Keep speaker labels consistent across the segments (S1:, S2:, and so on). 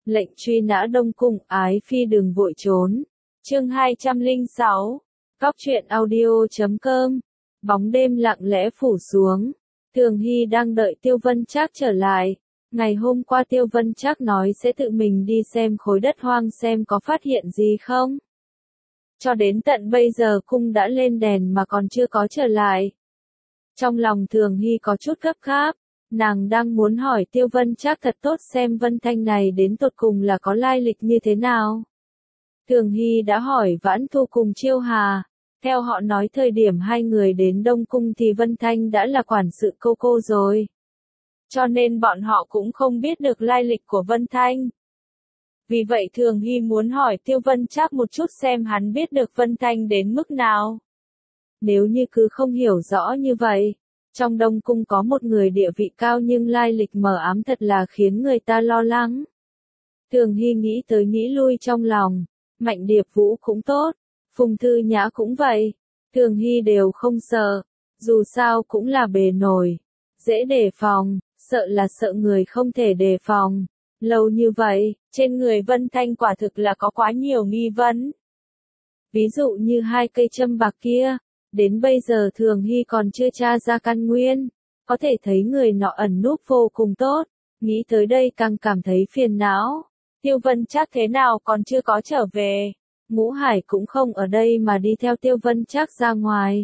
S1: Lệnh truy nã Đông Cung, ái phi đừng vội trốn. Chương 206. Cóc truyện audio.com. Bóng đêm lặng lẽ phủ xuống. Thường Hy đang đợi Tiêu Vân Trác trở lại. Ngày hôm qua Tiêu Vân Trác nói sẽ tự mình đi xem khối đất hoang xem có phát hiện gì không. Cho đến tận bây giờ cung đã lên đèn mà còn chưa có trở lại. Trong lòng Thường Hy có chút gấp gáp. Nàng đang muốn hỏi Tiêu Vân Trác thật tốt xem Vân Thanh này đến tột cùng là có lai lịch như thế nào. Thường Hy đã hỏi Vãn Thu cùng Chiêu Hà. Theo họ nói thời điểm hai người đến Đông Cung thì Vân Thanh đã là quản sự cô rồi. Cho nên bọn họ cũng không biết được lai lịch của Vân Thanh. Vì vậy Thường Hy muốn hỏi Tiêu Vân Trác một chút xem hắn biết được Vân Thanh đến mức nào. Nếu như cứ không hiểu rõ như vậy, trong Đông Cung có một người địa vị cao nhưng lai lịch mờ ám thật là khiến người ta lo lắng. Thường Hy nghĩ tới nghĩ lui trong lòng, Mạnh Điệp Vũ cũng tốt, Phùng Thư Nhã cũng vậy, Thường Hy đều không sợ, dù sao cũng là bề nổi, dễ đề phòng, sợ là sợ người không thể đề phòng. Lâu như vậy, trên người Vân Thanh quả thực là có quá nhiều nghi vấn. Ví dụ như hai cây châm bạc kia, đến bây giờ Thường Hy còn chưa tra ra căn nguyên, có thể thấy người nọ ẩn núp vô cùng tốt, nghĩ tới đây càng cảm thấy phiền não. Tiêu Vân Trác thế nào còn chưa có trở về, Ngũ Hải cũng không ở đây mà đi theo Tiêu Vân Trác ra ngoài.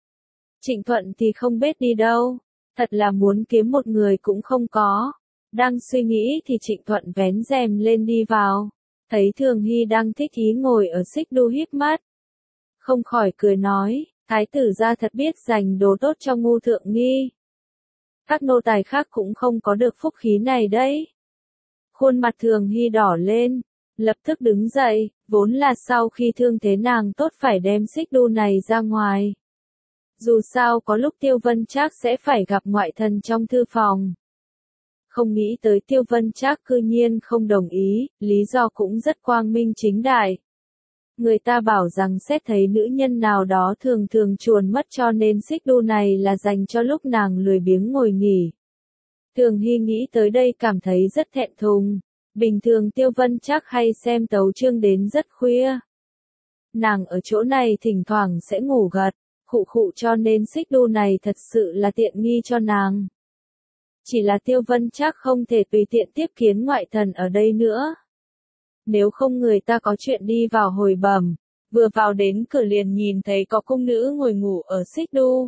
S1: Trịnh Thuận thì không biết đi đâu, thật là muốn kiếm một người cũng không có. Đang suy nghĩ thì Trịnh Thuận vén rèm lên đi vào, thấy Thường Hy đang thích ý ngồi ở xích đu híp mắt. Không khỏi cười nói, thái tử gia thật biết dành đồ tốt cho Ngô Thượng Nghi. Các nô tài khác cũng không có được phúc khí này đấy. Khuôn mặt Thường Hy đỏ lên, lập tức đứng dậy, vốn là sau khi thương thế nàng tốt phải đem xích đu này ra ngoài. Dù sao có lúc Tiêu Vân Trác sẽ phải gặp ngoại thần trong thư phòng. Không nghĩ tới Tiêu Vân Trác cư nhiên không đồng ý, lý do cũng rất quang minh chính đại. Người ta bảo rằng xét thấy nữ nhân nào đó thường chuồn mất cho nên xích đu này là dành cho lúc nàng lười biếng ngồi nghỉ. Thường Hy nghĩ tới đây cảm thấy rất thẹn thùng. Bình thường Tiêu Vân Trác hay xem tấu chương đến rất khuya. Nàng ở chỗ này thỉnh thoảng sẽ ngủ gật, khụ cho nên xích đu này thật sự là tiện nghi cho nàng. Chỉ là Tiêu Vân Trác không thể tùy tiện tiếp kiến ngoại thần ở đây nữa. Nếu không người ta có chuyện đi vào hồi bẩm, vừa vào đến cửa liền nhìn thấy có cung nữ ngồi ngủ ở xích đu.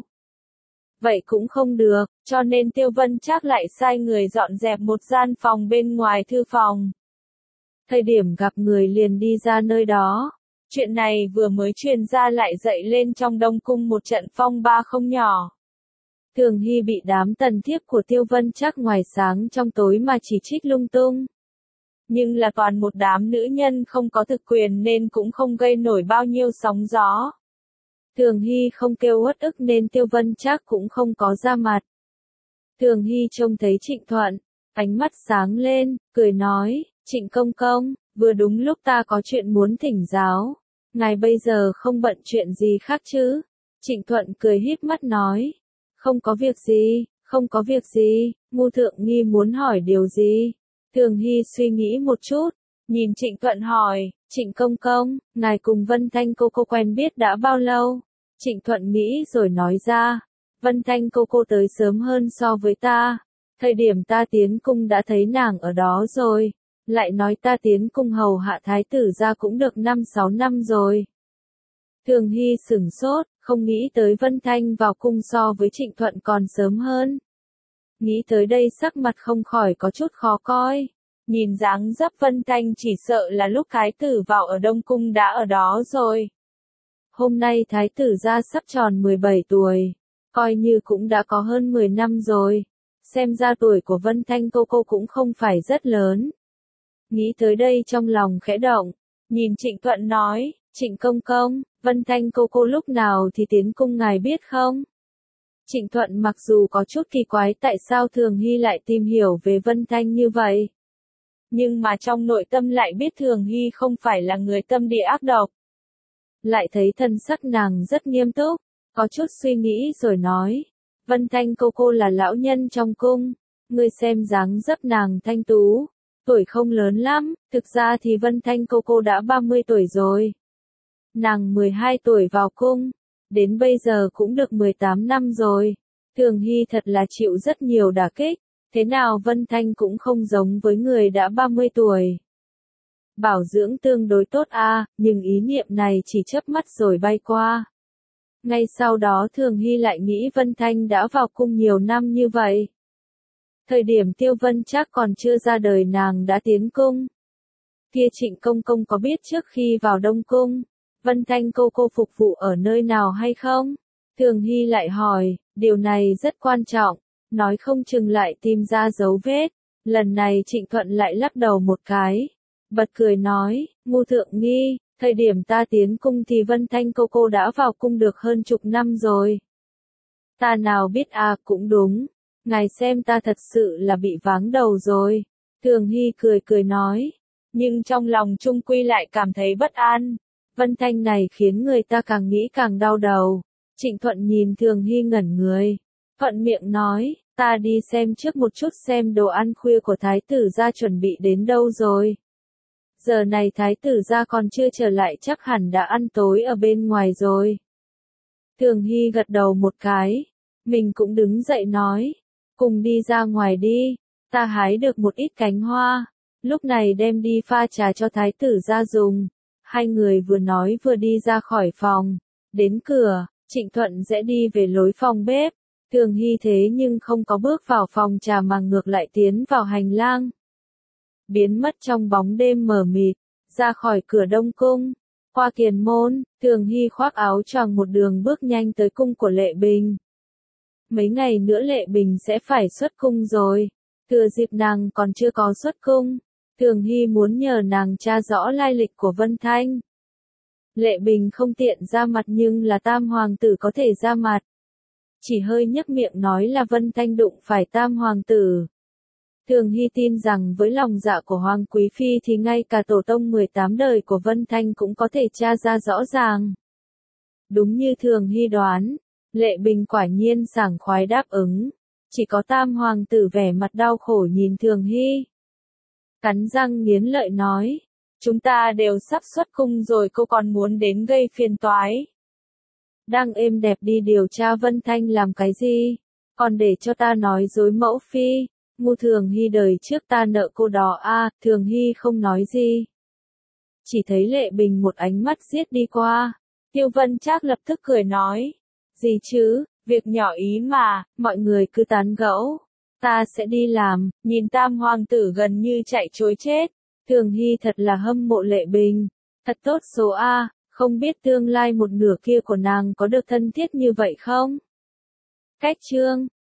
S1: Vậy cũng không được, cho nên Tiêu Vân Trác lại sai người dọn dẹp một gian phòng bên ngoài thư phòng. Thời điểm gặp người liền đi ra nơi đó. Chuyện này vừa mới truyền ra lại dậy lên trong Đông Cung một trận phong ba không nhỏ. Thường Hy bị đám tần thiếp của Tiêu Vân Trác ngoài sáng trong tối mà chỉ trích lung tung. Nhưng là toàn một đám nữ nhân không có thực quyền nên cũng không gây nổi bao nhiêu sóng gió. Thường Hy không kêu uất ức nên Tiêu Vân Trác cũng không có ra mặt. Thường Hy trông thấy Trịnh Thuận, ánh mắt sáng lên, cười nói, Trịnh công công, vừa đúng lúc ta có chuyện muốn thỉnh giáo. Ngài bây giờ không bận chuyện gì khác chứ? Trịnh Thuận cười híp mắt nói, không có việc gì, không có việc gì, Ngô Thượng Nghi muốn hỏi điều gì? Thường Hy suy nghĩ một chút, nhìn Trịnh Thuận hỏi, Trịnh công công, ngài cùng Vân Thanh cô quen biết đã bao lâu? Trịnh Thuận nghĩ rồi nói ra, Vân Thanh cô tới sớm hơn so với ta. Thời điểm ta tiến cung đã thấy nàng ở đó rồi, lại nói ta tiến cung hầu hạ thái tử gia cũng được 5-6 năm rồi. Thường Hy sửng sốt, không nghĩ tới Vân Thanh vào cung so với Trịnh Thuận còn sớm hơn. Nghĩ tới đây sắc mặt không khỏi có chút khó coi. Nhìn dáng dấp Vân Thanh chỉ sợ là lúc thái tử vào ở Đông Cung đã ở đó rồi. Hôm nay thái tử gia sắp tròn 17 tuổi, coi như cũng đã có hơn 10 năm rồi. Xem ra tuổi của Vân Thanh cô cũng không phải rất lớn. Nghĩ tới đây trong lòng khẽ động, nhìn Trịnh Thuận nói, Trịnh công công, Vân Thanh cô lúc nào thì tiến cung ngài biết không? Trịnh Thuận mặc dù có chút kỳ quái tại sao Thường Hy lại tìm hiểu về Vân Thanh như vậy. Nhưng mà trong nội tâm lại biết Thường Hy không phải là người tâm địa ác độc. Lại thấy thân sắc nàng rất nghiêm túc, có chút suy nghĩ rồi nói, Vân Thanh cô là lão nhân trong cung, ngươi xem dáng dấp nàng thanh tú, Tuổi không lớn lắm, thực ra thì Vân Thanh cô đã 30 tuổi rồi. Nàng 12 tuổi vào cung, đến bây giờ cũng được 18 năm rồi. Thường Hy thật là chịu rất nhiều đả kích, thế nào Vân Thanh cũng không giống với người đã 30 tuổi. Bảo dưỡng tương đối tốt nhưng ý niệm này chỉ chớp mắt rồi bay qua. Ngay sau đó Thường Hy lại nghĩ Vân Thanh đã vào cung nhiều năm như vậy. Thời điểm Tiêu Vân Trác còn chưa ra đời nàng đã tiến cung. Kia Trịnh Công Công có biết trước khi vào Đông Cung, Vân Thanh cô phục vụ ở nơi nào hay không? Thường Hy lại hỏi, điều này rất quan trọng, nói không chừng lại tìm ra dấu vết. Lần này Trịnh Thuận lại lắc đầu một cái, bật cười nói, ngu thượng nghi, thời điểm ta tiến cung thì Vân Thanh cô đã vào cung được hơn chục năm rồi. Ta nào biết cũng đúng, ngài xem ta thật sự là bị váng đầu rồi. Thường Hy cười nói, nhưng trong lòng trung quy lại cảm thấy bất an. Vân Thanh này khiến người ta càng nghĩ càng đau đầu. Trịnh Thuận nhìn Thường Hy ngẩn người, thuận miệng nói, ta đi xem trước một chút xem đồ ăn khuya của thái tử gia chuẩn bị đến đâu rồi. Giờ này thái tử gia còn chưa trở lại, chắc hẳn đã ăn tối ở bên ngoài rồi. Thường Hy gật đầu một cái, mình cũng đứng dậy nói, cùng đi ra ngoài đi, ta hái được một ít cánh hoa, lúc này đem đi pha trà cho thái tử gia dùng. Hai người vừa nói vừa đi ra khỏi phòng, đến cửa, Trịnh Thuận sẽ đi về lối phòng bếp. Thường Hy thế nhưng không có bước vào phòng trà mà ngược lại tiến vào hành lang. Biến mất trong bóng đêm mờ mịt, ra khỏi cửa Đông Cung, qua kiền môn, Thường Hy khoác áo choàng một đường bước nhanh tới cung của Lệ Bình. Mấy ngày nữa Lệ Bình sẽ phải xuất cung rồi, thừa dịp nàng còn chưa có xuất cung, Thường Hy muốn nhờ nàng tra rõ lai lịch của Vân Thanh. Lệ Bình không tiện ra mặt nhưng là Tam Hoàng tử có thể ra mặt. Chỉ hơi nhếch miệng nói là Vân Thanh đụng phải Tam Hoàng tử. Thường Hy tin rằng với lòng dạ của Hoàng Quý Phi thì ngay cả tổ tông 18 đời của Vân Thanh cũng có thể tra ra rõ ràng. Đúng như Thường Hy đoán, Lệ Bình quả nhiên sảng khoái đáp ứng. Chỉ có Tam Hoàng tử vẻ mặt đau khổ nhìn Thường Hy. Cắn răng nghiến lợi nói, chúng ta đều sắp xuất cung rồi cô còn muốn đến gây phiền toái. Đang êm đẹp đi điều tra Vân Thanh làm cái gì, còn để cho ta nói dối mẫu phi, ngu Thường Hy đời trước ta nợ cô đó Thường Hy không nói gì. Chỉ thấy Lệ Bình một ánh mắt giết đi qua, Tiêu Vân Trác lập tức cười nói, gì chứ, việc nhỏ ý mà, mọi người cứ tán gẫu. Ta sẽ đi làm, nhìn Tam Hoàng tử gần như chạy trối chết. Thường Hy thật là hâm mộ Lệ Bình. Thật tốt số không biết tương lai một nửa kia của nàng có được thân thiết như vậy không? Cách chương